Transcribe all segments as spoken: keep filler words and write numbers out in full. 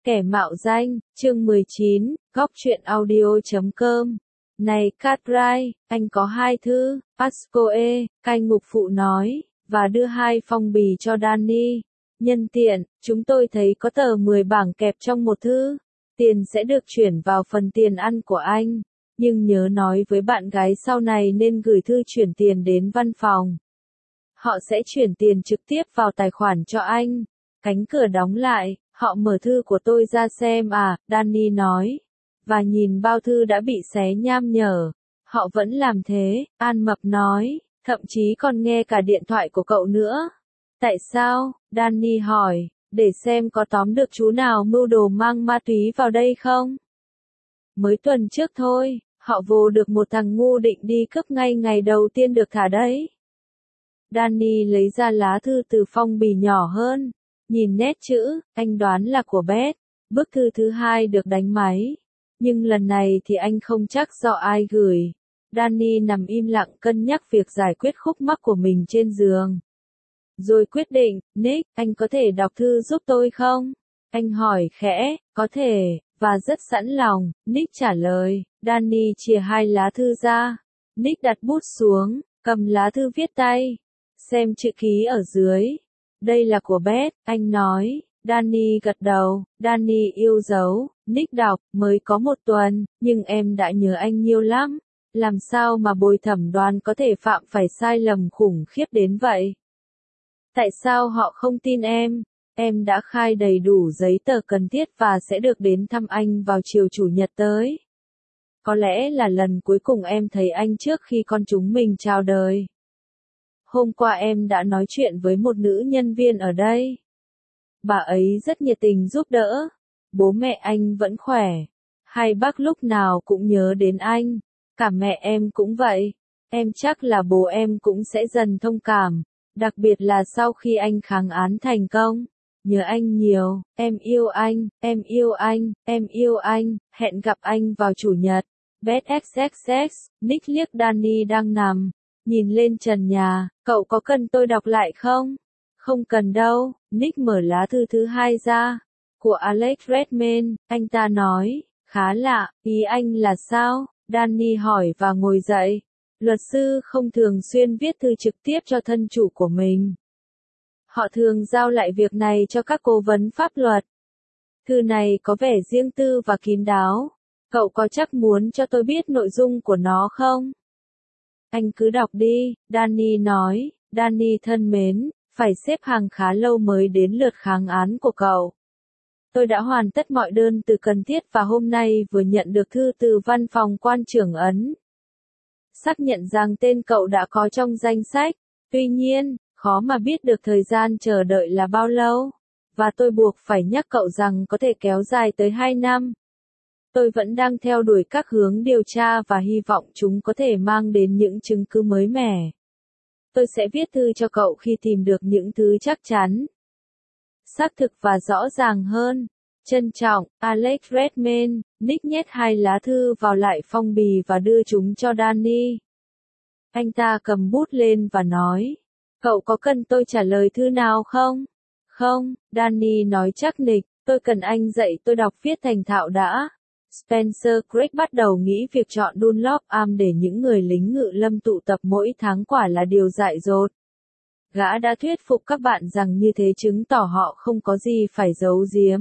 Kẻ mạo danh, chương mười chín, góc truyện audio chấm com. Này Cartwright, anh có hai thư, Pascoe, cai ngục phụ nói, và đưa hai phong bì cho Danny. Nhân tiện, chúng tôi thấy có tờ mười bảng kẹp trong một thư. Tiền sẽ được chuyển vào phần tiền ăn của anh. Nhưng nhớ nói với bạn gái sau này nên gửi thư chuyển tiền đến văn phòng. Họ sẽ chuyển tiền trực tiếp vào tài khoản cho anh. Cánh cửa đóng lại, họ mở thư của tôi ra xem à, Danny nói. Và nhìn bao thư đã bị xé nham nhở. Họ vẫn làm thế, An Mập nói, thậm chí còn nghe cả điện thoại của cậu nữa. Tại sao? Danny hỏi, để xem có tóm được chú nào mưu đồ mang ma túy vào đây không? Mới tuần trước thôi, họ vồ được một thằng ngu định đi cướp ngay ngày đầu tiên được thả đấy. Danny lấy ra lá thư từ phong bì nhỏ hơn. Nhìn nét chữ, anh đoán là của Beth. Bức thư thứ hai được đánh máy. Nhưng lần này thì anh không chắc do ai gửi. Danny nằm im lặng cân nhắc việc giải quyết khúc mắc của mình trên giường. Rồi quyết định, Nick, anh có thể đọc thư giúp tôi không? Anh hỏi khẽ, có thể, và rất sẵn lòng, Nick trả lời. Danny chìa hai lá thư ra. Nick đặt bút xuống, cầm lá thư viết tay. Xem chữ ký ở dưới. Đây là của Beth, anh nói. Danny gật đầu, Danny yêu dấu. Nick đọc, mới có một tuần, nhưng em đã nhớ anh nhiều lắm. Làm sao mà bồi thẩm đoàn có thể phạm phải sai lầm khủng khiếp đến vậy? Tại sao họ không tin em? Em đã khai đầy đủ giấy tờ cần thiết và sẽ được đến thăm anh vào chiều chủ nhật tới. Có lẽ là lần cuối cùng em thấy anh trước khi con chúng mình chào đời. Hôm qua em đã nói chuyện với một nữ nhân viên ở đây. Bà ấy rất nhiệt tình giúp đỡ. Bố mẹ anh vẫn khỏe. Hai bác lúc nào cũng nhớ đến anh. Cả mẹ em cũng vậy. Em chắc là bố em cũng sẽ dần thông cảm. Đặc biệt là sau khi anh kháng án thành công. Nhớ anh nhiều. Em yêu anh. Em yêu anh. Em yêu anh. Hẹn gặp anh vào chủ nhật. Beth ích ích ích. Nick liếc Danny đang nằm. Nhìn lên trần nhà, cậu có cần tôi đọc lại không? Không cần đâu, Nick mở lá thư thứ hai ra. Của Alex Redmayne, anh ta nói, khá lạ, ý anh là sao? Danny hỏi và ngồi dậy. Luật sư không thường xuyên viết thư trực tiếp cho thân chủ của mình. Họ thường giao lại việc này cho các cố vấn pháp luật. Thư này có vẻ riêng tư và kín đáo. Cậu có chắc muốn cho tôi biết nội dung của nó không? Anh cứ đọc đi, Danny nói. Danny thân mến, phải xếp hàng khá lâu mới đến lượt kháng án của cậu. Tôi đã hoàn tất mọi đơn từ cần thiết và hôm nay vừa nhận được thư từ văn phòng quan trưởng Ấn. Xác nhận rằng tên cậu đã có trong danh sách. Tuy nhiên, khó mà biết được thời gian chờ đợi là bao lâu. Và tôi buộc phải nhắc cậu rằng có thể kéo dài tới hai năm. Tôi vẫn đang theo đuổi các hướng điều tra và hy vọng chúng có thể mang đến những chứng cứ mới mẻ. Tôi sẽ viết thư cho cậu khi tìm được những thứ chắc chắn, xác thực và rõ ràng hơn. Trân trọng, Alex Redmayne. Nick nhét hai lá thư vào lại phong bì và đưa chúng cho Danny. Anh ta cầm bút lên và nói, cậu có cần tôi trả lời thư nào không? Không, Danny nói chắc nịch, tôi cần anh dạy tôi đọc viết thành thạo đã. Spencer Craig bắt đầu nghĩ việc chọn Dunlop Am để những người lính ngự lâm tụ tập mỗi tháng quả là điều dại dột. Gã đã thuyết phục các bạn rằng như thế chứng tỏ họ không có gì phải giấu giếm.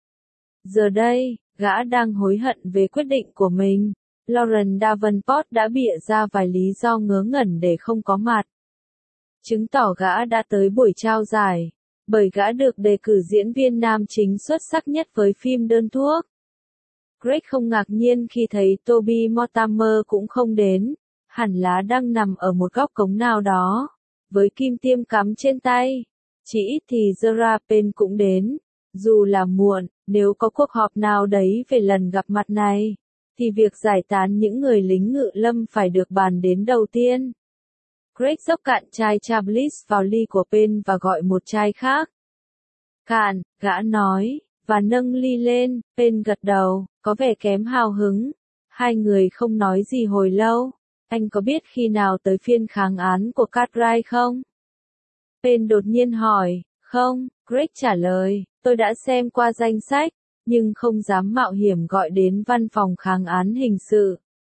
Giờ đây, gã đang hối hận về quyết định của mình. Lauren Davenport đã bịa ra vài lý do ngớ ngẩn để không có mặt. Chứng tỏ gã đã tới buổi trao giải, bởi gã được đề cử diễn viên nam chính xuất sắc nhất với phim Đơn thuốc. Greg không ngạc nhiên khi thấy Toby Mortimer cũng không đến, hẳn là đang nằm ở một góc cống nào đó, với kim tiêm cắm trên tay. Chỉ ít thì Zara Penn cũng đến, dù là muộn, nếu có cuộc họp nào đấy về lần gặp mặt này, thì việc giải tán những người lính ngự lâm phải được bàn đến đầu tiên. Greg dốc cạn chai Chablis vào ly của Penn và gọi một chai khác. Cạn, gã nói. Và nâng ly lên, Penn gật đầu, có vẻ kém hào hứng. Hai người không nói gì hồi lâu. Anh có biết khi nào tới phiên kháng án của Cartwright không? Penn đột nhiên hỏi, không, Greg trả lời, tôi đã xem qua danh sách, nhưng không dám mạo hiểm gọi đến văn phòng kháng án hình sự.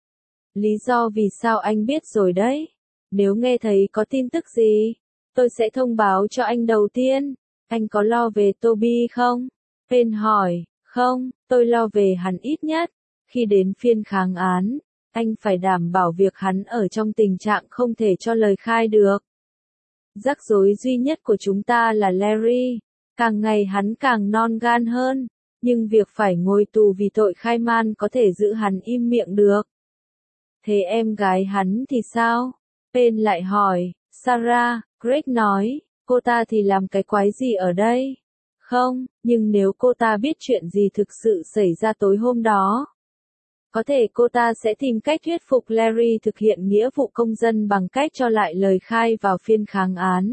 Lý do vì sao anh biết rồi đấy. Nếu nghe thấy có tin tức gì, tôi sẽ thông báo cho anh đầu tiên. Anh có lo về Toby không? Payne hỏi. Không, tôi lo về hắn ít nhất. Khi đến phiên kháng án, anh phải đảm bảo việc hắn ở trong tình trạng không thể cho lời khai được. Rắc rối duy nhất của chúng ta là Larry. Càng ngày hắn càng non gan hơn, nhưng việc phải ngồi tù vì tội khai man có thể giữ hắn im miệng được. Thế em gái hắn thì sao? Payne lại hỏi. Sarah, Greg nói, cô ta thì làm cái quái gì ở đây? Không, nhưng nếu cô ta biết chuyện gì thực sự xảy ra tối hôm đó, có thể cô ta sẽ tìm cách thuyết phục Larry thực hiện nghĩa vụ công dân bằng cách cho lại lời khai vào phiên kháng án.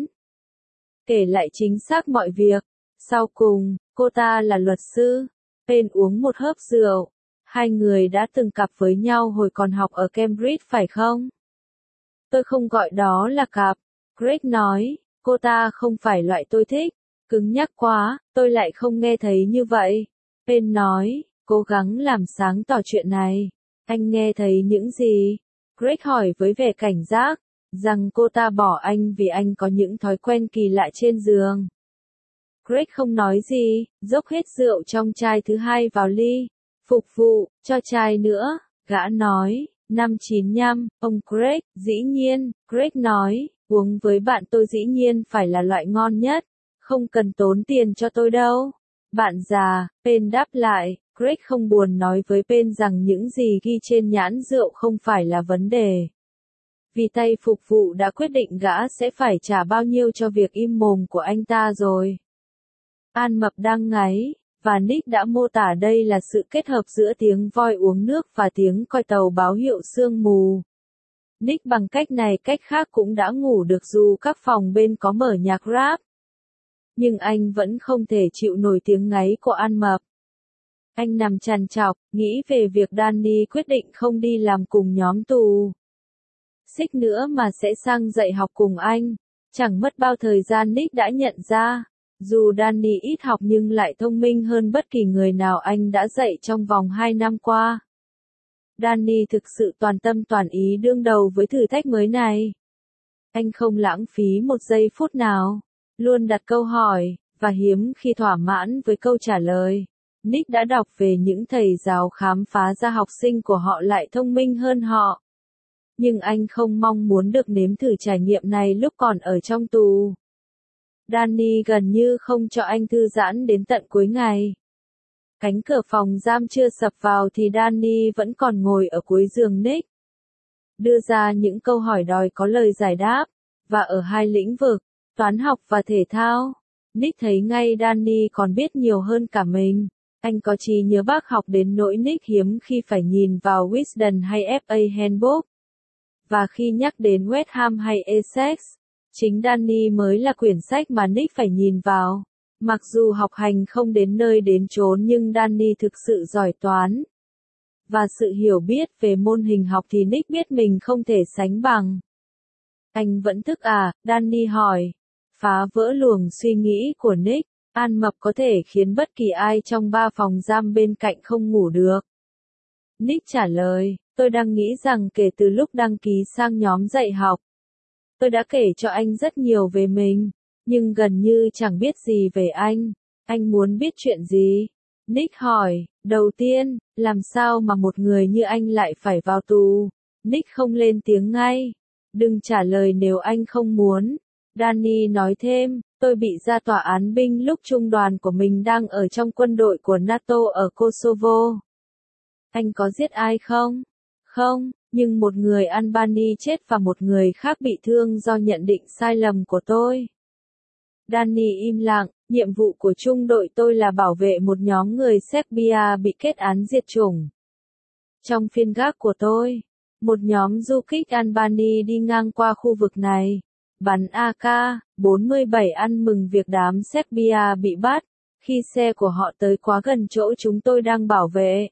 Kể lại chính xác mọi việc. Sau cùng, cô ta là luật sư. Payne uống một hớp rượu. Hai người đã từng cặp với nhau hồi còn học ở Cambridge phải không? Tôi không gọi đó là cặp. Greg nói, cô ta không phải loại tôi thích. Cứng nhắc quá, tôi lại không nghe thấy như vậy. Payne nói, cố gắng làm sáng tỏ chuyện này. Anh nghe thấy những gì? Greg hỏi với vẻ cảnh giác, rằng cô ta bỏ anh vì anh có những thói quen kỳ lạ trên giường. Greg không nói gì, dốc hết rượu trong chai thứ hai vào ly. Phục vụ, cho chai nữa, gã nói. Năm chín nhăm, ông Greg, dĩ nhiên, Greg nói, uống với bạn tôi dĩ nhiên phải là loại ngon nhất. Không cần tốn tiền cho tôi đâu. Bạn già, Payne đáp lại. Greg không buồn nói với Payne rằng những gì ghi trên nhãn rượu không phải là vấn đề. Vì tay phục vụ đã quyết định gã sẽ phải trả bao nhiêu cho việc im mồm của anh ta rồi. An Mập đang ngáy, và Nick đã mô tả đây là sự kết hợp giữa tiếng voi uống nước và tiếng còi tàu báo hiệu sương mù. Nick bằng cách này cách khác cũng đã ngủ được dù các phòng bên có mở nhạc rap. Nhưng anh vẫn không thể chịu nổi tiếng ngáy của An Mập. Anh nằm trằn trọc, nghĩ về việc Danny quyết định không đi làm cùng nhóm tù. Xích nữa mà sẽ sang dạy học cùng anh. Chẳng mất bao thời gian Nick đã nhận ra, dù Danny ít học nhưng lại thông minh hơn bất kỳ người nào anh đã dạy trong vòng hai năm qua. Danny thực sự toàn tâm toàn ý đương đầu với thử thách mới này. Anh không lãng phí một giây phút nào, luôn đặt câu hỏi, và hiếm khi thỏa mãn với câu trả lời. Nick đã đọc về những thầy giáo khám phá ra học sinh của họ lại thông minh hơn họ. Nhưng anh không mong muốn được nếm thử trải nghiệm này lúc còn ở trong tù. Danny gần như không cho anh thư giãn đến tận cuối ngày. Cánh cửa phòng giam chưa sập vào thì Danny vẫn còn ngồi ở cuối giường Nick. Đưa ra những câu hỏi đòi có lời giải đáp, và ở hai lĩnh vực, toán học và thể thao. Nick thấy ngay Danny còn biết nhiều hơn cả mình. Anh có trí nhớ bác học đến nỗi Nick hiếm khi phải nhìn vào Wisden hay ép a Handbook. Và khi nhắc đến West Ham hay Essex, chính Danny mới là quyển sách mà Nick phải nhìn vào. Mặc dù học hành không đến nơi đến chốn nhưng Danny thực sự giỏi toán. Và sự hiểu biết về môn hình học thì Nick biết mình không thể sánh bằng. Anh vẫn thức à? Danny hỏi. Phá vỡ luồng suy nghĩ của Nick, An Mập có thể khiến bất kỳ ai trong ba phòng giam bên cạnh không ngủ được. Nick trả lời, tôi đang nghĩ rằng kể từ lúc đăng ký sang nhóm dạy học, tôi đã kể cho anh rất nhiều về mình, nhưng gần như chẳng biết gì về anh. Anh muốn biết chuyện gì? Nick hỏi, đầu tiên, làm sao mà một người như anh lại phải vào tù? Nick không lên tiếng ngay. Đừng trả lời nếu anh không muốn. Danny nói thêm, tôi bị ra tòa án binh lúc trung đoàn của mình đang ở trong quân đội của NATO ở Kosovo. Anh có giết ai không? Không, nhưng một người Albany chết và một người khác bị thương do nhận định sai lầm của tôi. Danny im lặng, nhiệm vụ của trung đội tôi là bảo vệ một nhóm người Serbia bị kết án diệt chủng. Trong phiên gác của tôi, một nhóm du kích Albany đi ngang qua khu vực này, bắn a ca bốn mươi bảy ăn mừng việc đám Serbia bị bắt, khi xe của họ tới quá gần chỗ chúng tôi đang bảo vệ.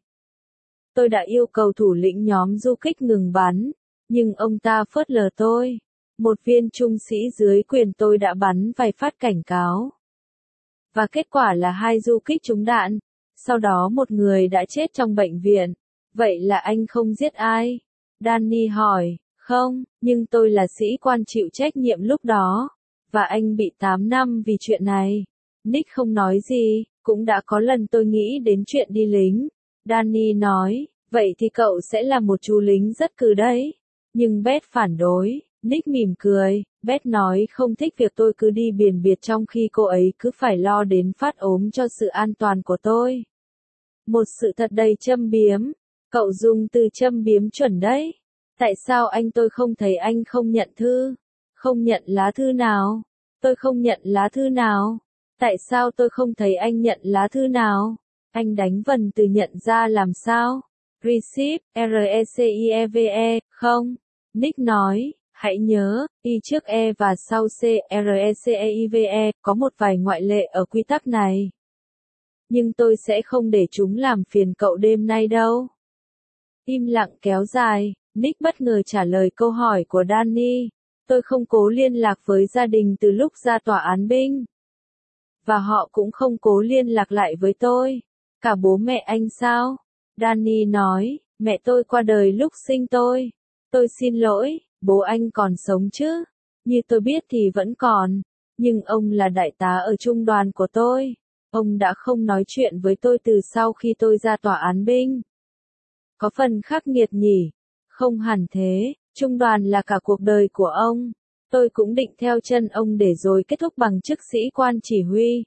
Tôi đã yêu cầu thủ lĩnh nhóm du kích ngừng bắn, nhưng ông ta phớt lờ tôi. Một viên trung sĩ dưới quyền tôi đã bắn vài phát cảnh cáo. Và kết quả là hai du kích trúng đạn. Sau đó một người đã chết trong bệnh viện. Vậy là anh không giết ai? Danny hỏi. Không, nhưng tôi là sĩ quan chịu trách nhiệm lúc đó. Và anh bị tám năm vì chuyện này. Nick không nói gì, cũng đã có lần tôi nghĩ đến chuyện đi lính. Danny nói, vậy thì cậu sẽ là một chú lính rất cừ đấy. Nhưng Beth phản đối. Nick mỉm cười. Beth nói không thích việc tôi cứ đi biển biệt trong khi cô ấy cứ phải lo đến phát ốm cho sự an toàn của tôi. Một sự thật đầy châm biếm. Cậu dùng từ châm biếm chuẩn đấy. Tại sao anh tôi không thấy anh không nhận thư? Không nhận lá thư nào? Tôi không nhận lá thư nào? Tại sao tôi không thấy anh nhận lá thư nào? Anh đánh vần từ nhận ra làm sao? Receive, R-E-C-I-E-V-E, không? Nick nói, hãy nhớ, Y trước E và sau C, R-E-C-E-I-V-E, có một vài ngoại lệ ở quy tắc này. Nhưng tôi sẽ không để chúng làm phiền cậu đêm nay đâu. Im lặng kéo dài, Nick bất ngờ trả lời câu hỏi của Danny. Tôi không cố liên lạc với gia đình từ lúc ra tòa án binh. Và họ cũng không cố liên lạc lại với tôi. Cả bố mẹ anh sao? Danny nói, mẹ tôi qua đời lúc sinh tôi. Tôi xin lỗi, bố anh còn sống chứ? Như tôi biết thì vẫn còn. Nhưng ông là đại tá ở trung đoàn của tôi. Ông đã không nói chuyện với tôi từ sau khi tôi ra tòa án binh. Có phần khắc nghiệt nhỉ? Không hẳn thế, trung đoàn là cả cuộc đời của ông. Tôi cũng định theo chân ông để rồi kết thúc bằng chức sĩ quan chỉ huy.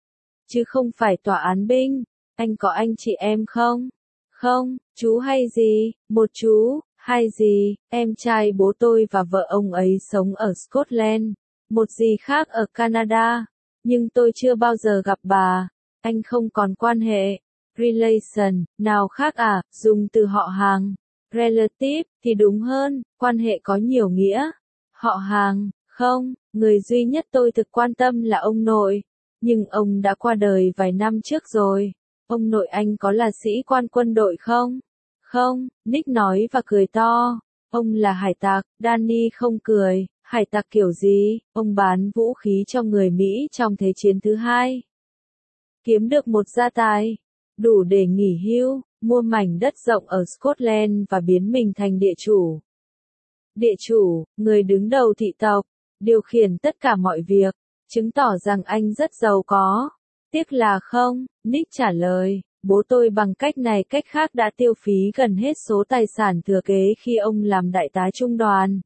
Chứ không phải tòa án binh. Anh có anh chị em không? Không, chú hay gì? Một chú, hai gì? Em trai bố tôi và vợ ông ấy sống ở Scotland. Một dì khác ở Canada. Nhưng tôi chưa bao giờ gặp bà. Anh không còn quan hệ. Relation, nào khác à, dùng từ họ hàng. Relative, thì đúng hơn, quan hệ có nhiều nghĩa. Họ hàng, không, người duy nhất tôi thực quan tâm là ông nội. Nhưng ông đã qua đời vài năm trước rồi. Ông nội anh có là sĩ quan quân đội không? Không, Nick nói và cười to. Ông là hải tặc, Danny không cười. Hải tặc kiểu gì? Ông bán vũ khí cho người Mỹ trong Thế chiến thứ hai. Kiếm được một gia tài. Đủ để nghỉ hưu, mua mảnh đất rộng ở Scotland và biến mình thành địa chủ. Địa chủ, người đứng đầu thị tộc, điều khiển tất cả mọi việc, chứng tỏ rằng anh rất giàu có. Tiếc là không, Nick trả lời, bố tôi bằng cách này cách khác đã tiêu phí gần hết số tài sản thừa kế khi ông làm đại tá trung đoàn.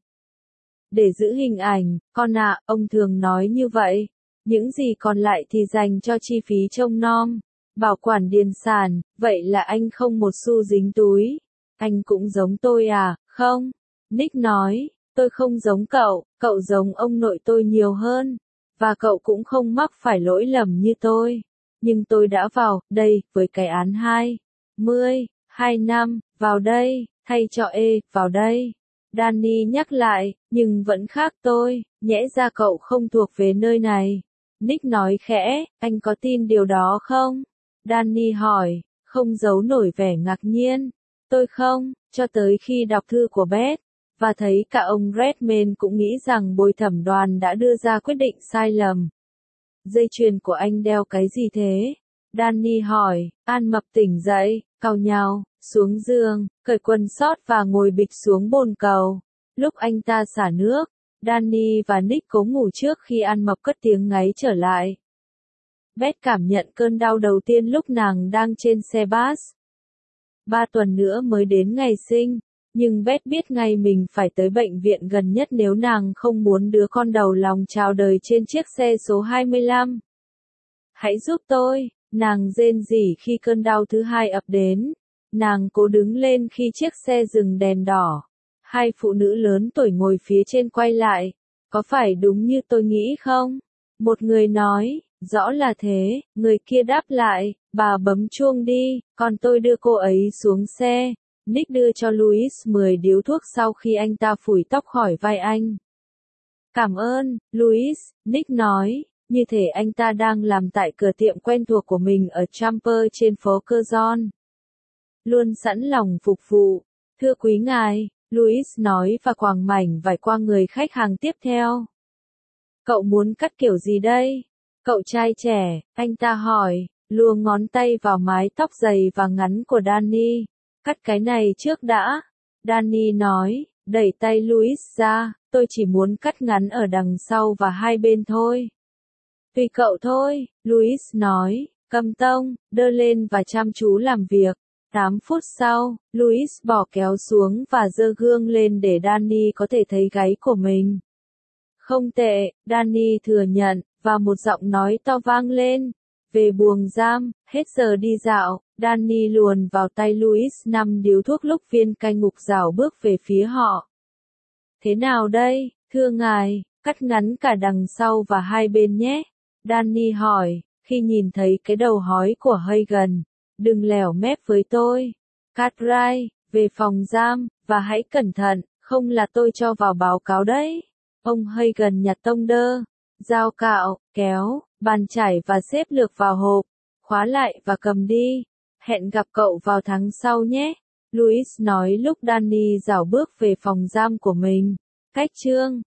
Để giữ hình ảnh, con ạ, à, ông thường nói như vậy. Những gì còn lại thì dành cho chi phí trông nom. Bảo quản điền sản, vậy là anh không một xu dính túi. Anh cũng giống tôi à, không? Nick nói, tôi không giống cậu, cậu giống ông nội tôi nhiều hơn. Và cậu cũng không mắc phải lỗi lầm như tôi. Nhưng tôi đã vào, đây, với cái án hai mươi, hai năm, vào đây, thay cho E, vào đây. Danny nhắc lại, nhưng vẫn khác tôi, nhẽ ra cậu không thuộc về nơi này. Nick nói khẽ, anh có tin điều đó không? Danny hỏi, không giấu nổi vẻ ngạc nhiên. Tôi không, cho tới khi đọc thư của Beth, và thấy cả ông Redmayne cũng nghĩ rằng bồi thẩm đoàn đã đưa ra quyết định sai lầm. Dây chuyền của anh đeo cái gì thế? Danny hỏi, An Mập tỉnh dậy, cau nhàu, xuống giường, cởi quần sót và ngồi bịch xuống bồn cầu. Lúc anh ta xả nước, Danny và Nick cố ngủ trước khi An Mập cất tiếng ngáy trở lại. Beth cảm nhận cơn đau đầu tiên lúc nàng đang trên xe bus. Ba tuần nữa mới đến ngày sinh, nhưng Beth biết ngay mình phải tới bệnh viện gần nhất nếu nàng không muốn đứa con đầu lòng chào đời trên chiếc xe số hai mươi lăm. Hãy giúp tôi, nàng rên rỉ khi cơn đau thứ hai ập đến. Nàng cố đứng lên khi chiếc xe dừng đèn đỏ. Hai phụ nữ lớn tuổi ngồi phía trên quay lại. Có phải đúng như tôi nghĩ không? Một người nói, rõ là thế, người kia đáp lại, bà bấm chuông đi, còn tôi đưa cô ấy xuống xe. Nick đưa cho Louis mười điếu thuốc sau khi anh ta phủi tóc khỏi vai anh. Cảm ơn, Louis, Nick nói, như thể anh ta đang làm tại cửa tiệm quen thuộc của mình ở Champer trên phố Curzon. Luôn sẵn lòng phục vụ. Thưa quý ngài, Louis nói và quàng mảnh vải qua người khách hàng tiếp theo. Cậu muốn cắt kiểu gì đây? Cậu trai trẻ, anh ta hỏi. luồn ngón tay vào mái tóc dày và ngắn của Danny. Cắt cái này trước đã. Danny nói, đẩy tay Louis ra, tôi chỉ muốn cắt ngắn ở đằng sau và hai bên thôi. Tùy cậu thôi, Louis nói, cầm tông, đơ lên và chăm chú làm việc. tám phút sau, Louis bỏ kéo xuống và giơ gương lên để Danny có thể thấy gáy của mình. Không tệ, Danny thừa nhận, và một giọng nói to vang lên. Về buồng giam, hết giờ đi dạo, Danny luồn vào tay Louis năm điếu thuốc lúc viên cai ngục rảo bước về phía họ. Thế nào đây, thưa ngài, cắt ngắn cả đằng sau và hai bên nhé. Danny hỏi, khi nhìn thấy cái đầu hói của Hagen. Đừng lẻo mép với tôi. Cartwright, về phòng giam, và hãy cẩn thận, không là tôi cho vào báo cáo đấy. Ông Hagen nhặt tông đơ, dao cạo, kéo, bàn chải và xếp lược vào hộp. Khóa lại và cầm đi. Hẹn gặp cậu vào tháng sau nhé. Louis nói lúc Danny rảo bước về phòng giam của mình. Cách chương